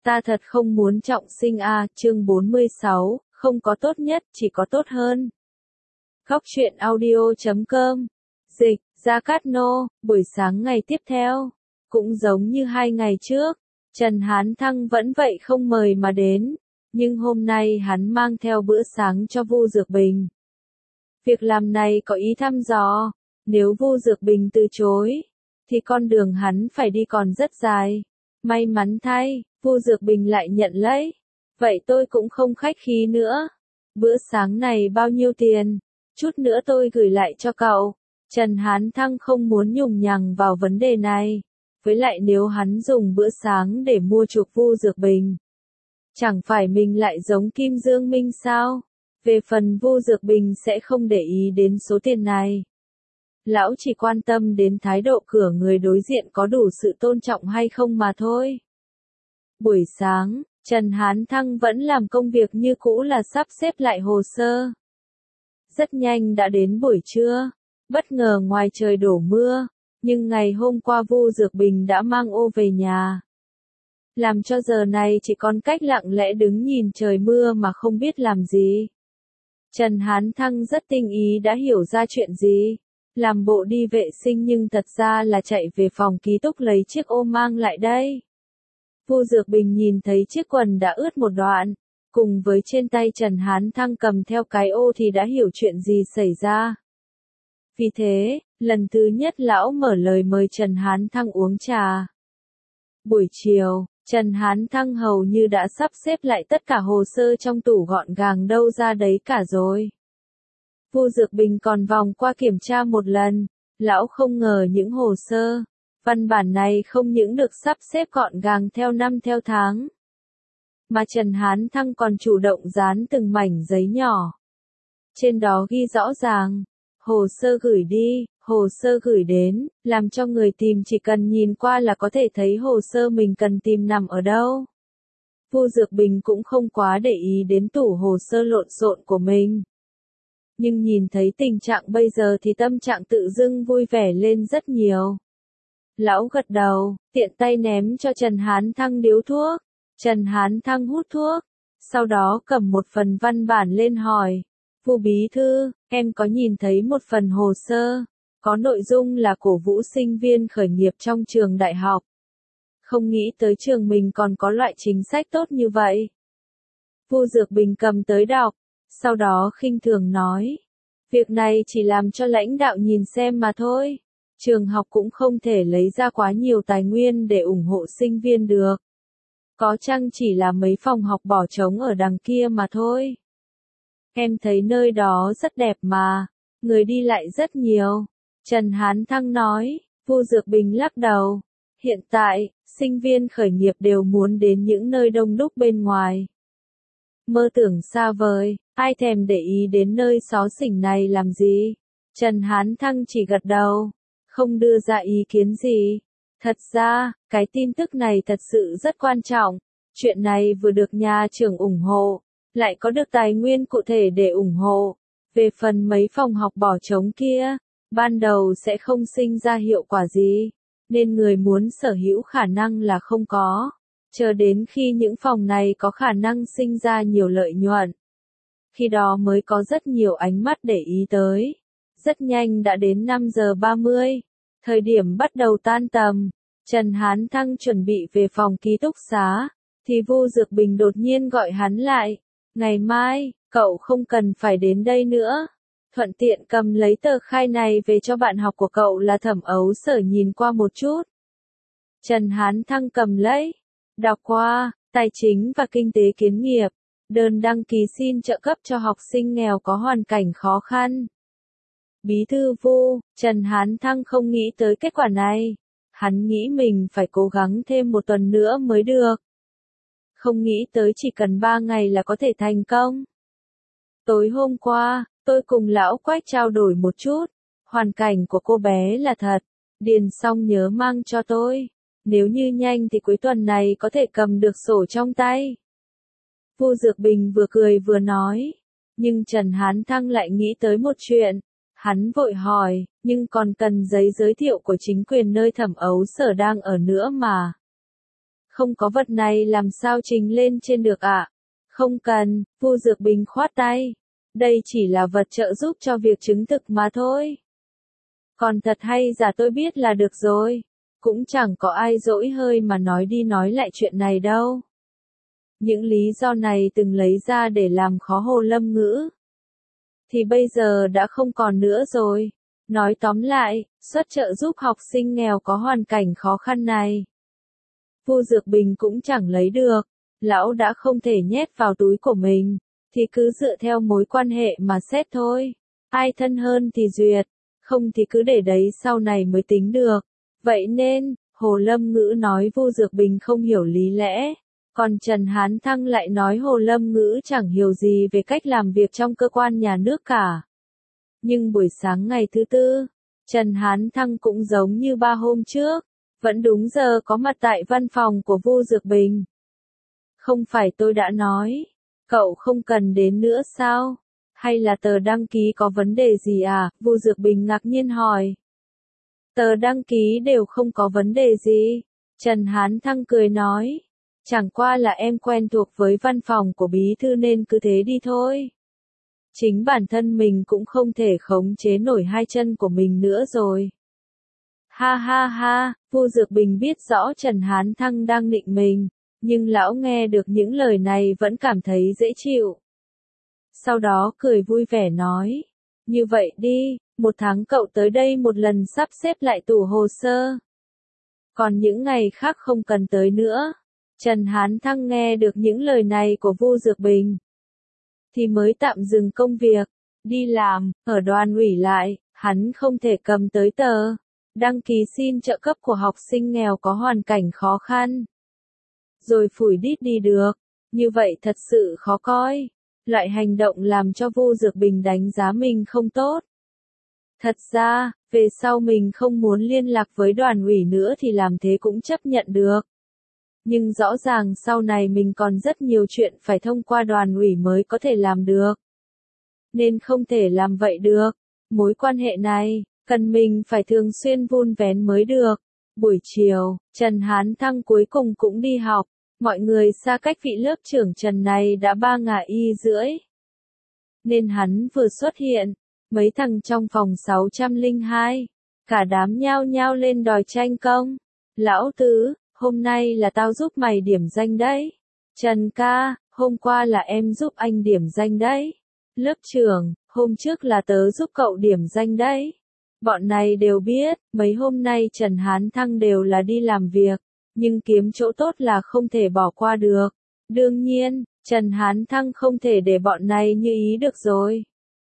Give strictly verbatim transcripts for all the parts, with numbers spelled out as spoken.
Ta thật không muốn trọng sinh a, chương bốn mươi sáu, không có tốt nhất, chỉ có tốt hơn. Góc truyện audio chấm com. Dịch, Gia Cát Nô, buổi sáng ngày tiếp theo, cũng giống như hai ngày trước, Trần Hán Thăng vẫn vậy không mời mà đến, nhưng hôm nay hắn mang theo bữa sáng cho Vu Dược Bình. Việc làm này có ý thăm dò, nếu Vu Dược Bình từ chối, thì con đường hắn phải đi còn rất dài. May mắn thay, Vu Dược Bình lại nhận lấy. Vậy tôi cũng không khách khí nữa. Bữa sáng này bao nhiêu tiền? Chút nữa tôi gửi lại cho cậu. Trần Hán Thăng không muốn nhùng nhằng vào vấn đề này. Với lại nếu hắn dùng bữa sáng để mua chuộc Vu Dược Bình, chẳng phải mình lại giống Kim Dương Minh sao? Về phần Vu Dược Bình sẽ không để ý đến số tiền này. Lão chỉ quan tâm đến thái độ của người đối diện có đủ sự tôn trọng hay không mà thôi. Buổi sáng, Trần Hán Thăng vẫn làm công việc như cũ là sắp xếp lại hồ sơ. Rất nhanh đã đến buổi trưa, bất ngờ ngoài trời đổ mưa, nhưng ngày hôm qua Vu Dược Bình đã mang ô về nhà. Làm cho giờ này chỉ còn cách lặng lẽ đứng nhìn trời mưa mà không biết làm gì. Trần Hán Thăng rất tinh ý đã hiểu ra chuyện gì. Làm bộ đi vệ sinh nhưng thật ra là chạy về phòng ký túc lấy chiếc ô mang lại đây. Vu Dược Bình nhìn thấy chiếc quần đã ướt một đoạn, cùng với trên tay Trần Hán Thăng cầm theo cái ô thì đã hiểu chuyện gì xảy ra. Vì thế, lần thứ nhất lão mở lời mời Trần Hán Thăng uống trà. Buổi chiều, Trần Hán Thăng hầu như đã sắp xếp lại tất cả hồ sơ trong tủ gọn gàng đâu ra đấy cả rồi. Vu Dược Bình còn vòng qua kiểm tra một lần, lão không ngờ những hồ sơ, văn bản này không những được sắp xếp gọn gàng theo năm theo tháng, mà Trần Hán Thăng còn chủ động dán từng mảnh giấy nhỏ. Trên đó ghi rõ ràng, hồ sơ gửi đi, hồ sơ gửi đến, làm cho người tìm chỉ cần nhìn qua là có thể thấy hồ sơ mình cần tìm nằm ở đâu. Vu Dược Bình cũng không quá để ý đến tủ hồ sơ lộn xộn của mình. Nhưng nhìn thấy tình trạng bây giờ thì tâm trạng tự dưng vui vẻ lên rất nhiều. Lão gật đầu, tiện tay ném cho Trần Hán Thăng điếu thuốc. Trần Hán Thăng hút thuốc, sau đó cầm một phần văn bản lên hỏi. Vu bí thư, em có nhìn thấy một phần hồ sơ, có nội dung là cổ vũ sinh viên khởi nghiệp trong trường đại học. Không nghĩ tới trường mình còn có loại chính sách tốt như vậy. Vu Dược Bình cầm tới đọc. Sau đó khinh thường nói, việc này chỉ làm cho lãnh đạo nhìn xem mà thôi. Trường học cũng không thể lấy ra quá nhiều tài nguyên để ủng hộ sinh viên được. Có chăng chỉ là mấy phòng học bỏ trống ở đằng kia mà thôi. Em thấy nơi đó rất đẹp mà, người đi lại rất nhiều. Trần Hán Thăng nói, Vu Dược Bình lắc đầu. Hiện tại, sinh viên khởi nghiệp đều muốn đến những nơi đông đúc bên ngoài. Mơ tưởng xa vời, ai thèm để ý đến nơi xó xỉnh này làm gì? Trần Hán Thăng chỉ gật đầu, không đưa ra ý kiến gì. Thật ra, cái tin tức này thật sự rất quan trọng. Chuyện này vừa được nhà trường ủng hộ, lại có được tài nguyên cụ thể để ủng hộ. Về phần mấy phòng học bỏ trống kia, ban đầu sẽ không sinh ra hiệu quả gì, nên người muốn sở hữu khả năng là không có. Chờ đến khi những phòng này có khả năng sinh ra nhiều lợi nhuận. Khi đó mới có rất nhiều ánh mắt để ý tới. Rất nhanh đã đến năm giờ ba mươi. Thời điểm bắt đầu tan tầm. Trần Hán Thăng chuẩn bị về phòng ký túc xá. Thì Vu Dược Bình đột nhiên gọi hắn lại. Ngày mai, cậu không cần phải đến đây nữa. Thuận tiện cầm lấy tờ khai này về cho bạn học của cậu là Thẩm Ấu Sở nhìn qua một chút. Trần Hán Thăng cầm lấy. Đọc qua, tài chính và kinh tế kiến nghiệp, đơn đăng ký xin trợ cấp cho học sinh nghèo có hoàn cảnh khó khăn. Bí thư Vu, Trần Hán Thăng không nghĩ tới kết quả này. Hắn nghĩ mình phải cố gắng thêm một tuần nữa mới được. Không nghĩ tới chỉ cần ba ngày là có thể thành công. Tối hôm qua, tôi cùng lão Quách trao đổi một chút. Hoàn cảnh của cô bé là thật. Điền xong nhớ mang cho tôi. Nếu như nhanh thì cuối tuần này có thể cầm được sổ trong tay. Vu Dược Bình vừa cười vừa nói. Nhưng Trần Hán Thăng lại nghĩ tới một chuyện. Hắn vội hỏi, nhưng còn cần giấy giới thiệu của chính quyền nơi Thẩm Ấu Sở đang ở nữa mà. Không có vật này làm sao trình lên trên được ạ? À? Không cần, Vu Dược Bình khoát tay. Đây chỉ là vật trợ giúp cho việc chứng thực mà thôi. Còn thật hay giả tôi biết là được rồi. Cũng chẳng có ai dỗi hơi mà nói đi nói lại chuyện này đâu. Những lý do này từng lấy ra để làm khó Hồ Lâm Ngữ. Thì bây giờ đã không còn nữa rồi. Nói tóm lại, suất trợ giúp học sinh nghèo có hoàn cảnh khó khăn này. Vu Dược Bình cũng chẳng lấy được. Lão đã không thể nhét vào túi của mình. Thì cứ dựa theo mối quan hệ mà xét thôi. Ai thân hơn thì duyệt. Không thì cứ để đấy sau này mới tính được. Vậy nên, Hồ Lâm Ngữ nói Vu Dược Bình không hiểu lý lẽ. Còn Trần Hán Thăng lại nói Hồ Lâm Ngữ chẳng hiểu gì về cách làm việc trong cơ quan nhà nước cả. Nhưng buổi sáng ngày thứ tư, Trần Hán Thăng cũng giống như ba hôm trước, vẫn đúng giờ có mặt tại văn phòng của Vu Dược Bình. Không phải tôi đã nói, cậu không cần đến nữa sao? Hay là tờ đăng ký có vấn đề gì à? Vu Dược Bình ngạc nhiên hỏi. Tờ đăng ký đều không có vấn đề gì. Trần Hán Thăng cười nói. Chẳng qua là em quen thuộc với văn phòng của bí thư nên cứ thế đi thôi. Chính bản thân mình cũng không thể khống chế nổi hai chân của mình nữa rồi. Ha ha ha, Vu Dược Bình biết rõ Trần Hán Thăng đang nịnh mình, nhưng lão nghe được những lời này vẫn cảm thấy dễ chịu. Sau đó cười vui vẻ nói, như vậy đi, một tháng cậu tới đây một lần sắp xếp lại tủ hồ sơ. Còn những ngày khác không cần tới nữa. Trần Hán Thăng nghe được những lời này của Vu Dược Bình. Thì mới tạm dừng công việc, đi làm, ở đoàn ủy lại, hắn không thể cầm tới tờ. Đăng ký xin trợ cấp của học sinh nghèo có hoàn cảnh khó khăn. Rồi phủi đít đi được, như vậy thật sự khó coi. Loại hành động làm cho Vu Dược Bình đánh giá mình không tốt. Thật ra, về sau mình không muốn liên lạc với đoàn ủy nữa thì làm thế cũng chấp nhận được. Nhưng rõ ràng sau này mình còn rất nhiều chuyện phải thông qua đoàn ủy mới có thể làm được. Nên không thể làm vậy được. Mối quan hệ này, cần mình phải thường xuyên vun vén mới được. Buổi chiều, Trần Hán Thăng cuối cùng cũng đi học. Mọi người xa cách vị lớp trưởng Trần này đã ba ngả y rưỡi. Nên hắn vừa xuất hiện, mấy thằng trong phòng sáu trăm lẻ hai, cả đám nhao nhao lên đòi tranh công. Lão Tứ, hôm nay là tao giúp mày điểm danh đấy. Trần ca, hôm qua là em giúp anh điểm danh đấy. Lớp trưởng, hôm trước là tớ giúp cậu điểm danh đấy. Bọn này đều biết, mấy hôm nay Trần Hán Thăng đều là đi làm việc, nhưng kiếm chỗ tốt là không thể bỏ qua được. Đương nhiên, Trần Hán Thăng không thể để bọn này như ý được rồi.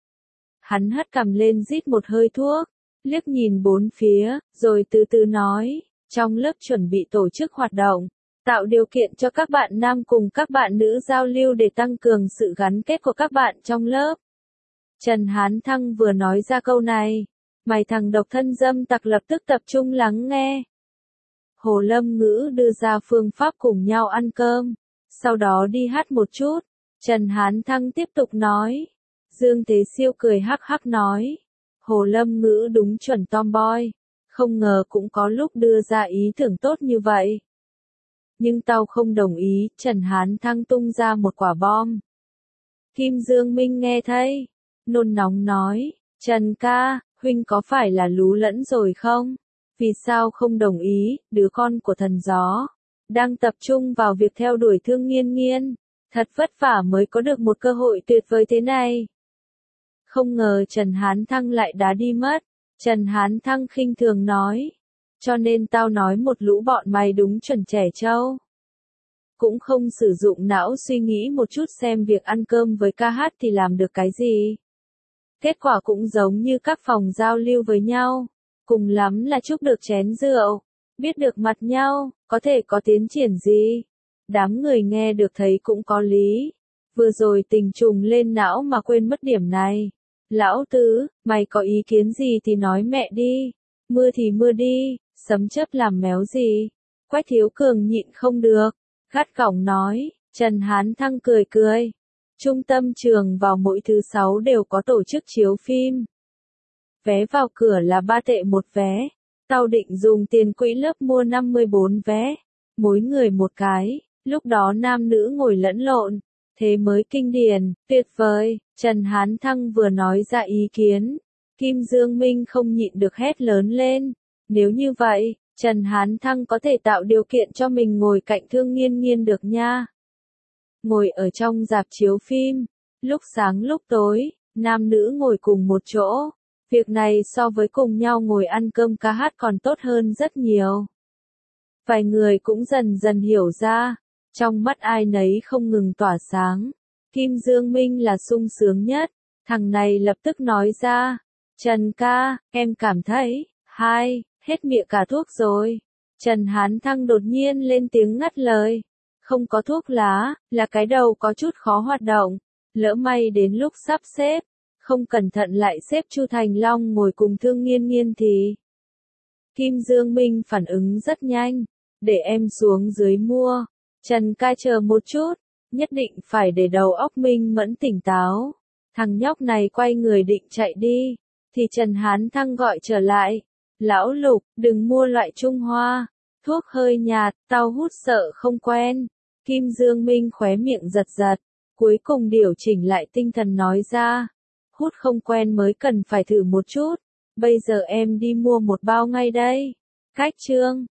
Hắn hất cằm lên rít một hơi thuốc, liếc nhìn bốn phía, rồi từ từ nói, trong lớp chuẩn bị tổ chức hoạt động, tạo điều kiện cho các bạn nam cùng các bạn nữ giao lưu để tăng cường sự gắn kết của các bạn trong lớp. Trần Hán Thăng vừa nói ra câu này, mày thằng độc thân dâm tặc lập tức tập trung lắng nghe. Hồ Lâm Ngữ đưa ra phương pháp cùng nhau ăn cơm, sau đó đi hát một chút. Trần Hán Thăng tiếp tục nói. Dương Thế Siêu cười hắc hắc nói. Hồ Lâm Ngữ đúng chuẩn tomboy. Không ngờ cũng có lúc đưa ra ý tưởng tốt như vậy. Nhưng tao không đồng ý, Trần Hán Thăng tung ra một quả bom. Kim Dương Minh nghe thấy, nôn nóng nói, Trần ca, huynh có phải là lú lẫn rồi không? Vì sao không đồng ý, đứa con của thần gió, đang tập trung vào việc theo đuổi Thương Nghiên Nghiên, thật vất vả mới có được một cơ hội tuyệt vời thế này. Không ngờ Trần Hán Thăng lại đá đi mất. Trần Hán Thăng khinh thường nói, cho nên tao nói một lũ bọn mày đúng chuẩn trẻ trâu. Cũng không sử dụng não suy nghĩ một chút xem việc ăn cơm với ca hát thì làm được cái gì. Kết quả cũng giống như các phòng giao lưu với nhau, cùng lắm là chúc được chén rượu, biết được mặt nhau, có thể có tiến triển gì. Đám người nghe được thấy cũng có lý. Vừa rồi tình trùng lên não mà quên mất điểm này. Lão Tứ, mày có ý kiến gì thì nói mẹ đi. Mưa thì mưa đi, sấm chớp làm méo gì. Quách Thiếu Cường nhịn không được, gắt gỏng nói. Trần Hán Thăng cười cười. Trung tâm trường vào mỗi thứ sáu đều có tổ chức chiếu phim. Vé vào cửa là ba tệ một vé. Tao định dùng tiền quỹ lớp mua năm mươi bốn vé. mỗi người một cái, lúc đó nam nữ ngồi lẫn lộn, thế mới kinh điển, tuyệt vời, Trần Hán Thăng vừa nói ra ý kiến, Kim Dương Minh không nhịn được hét lớn lên, nếu như vậy, Trần Hán Thăng có thể tạo điều kiện cho mình ngồi cạnh Thương Nghiên Nghiên được nha. Ngồi ở trong rạp chiếu phim, lúc sáng lúc tối, nam nữ ngồi cùng một chỗ, việc này so với cùng nhau ngồi ăn cơm ca hát còn tốt hơn rất nhiều. Vài người cũng dần dần hiểu ra, trong mắt ai nấy không ngừng tỏa sáng, Kim Dương Minh là sung sướng nhất, thằng này lập tức nói ra, Trần ca, em cảm thấy, hai, hết miệng cả thuốc rồi. Trần Hán Thăng đột nhiên lên tiếng ngắt lời, không có thuốc lá, là cái đầu có chút khó hoạt động, lỡ may đến lúc sắp xếp, không cẩn thận lại xếp Chu Thành Long ngồi cùng Thương Nghiên Nghiên thì. Kim Dương Minh phản ứng rất nhanh, để em xuống dưới mua, Trần ca chờ một chút, nhất định phải để đầu óc Minh Mẫn tỉnh táo. Thằng nhóc này quay người định chạy đi, thì Trần Hán Thăng gọi trở lại, lão Lục, đừng mua loại Trung Hoa, thuốc hơi nhạt, tao hút sợ không quen. Kim Dương Minh khóe miệng giật giật, cuối cùng điều chỉnh lại tinh thần nói ra, hút không quen mới cần phải thử một chút, bây giờ em đi mua một bao ngay đây. Cách chương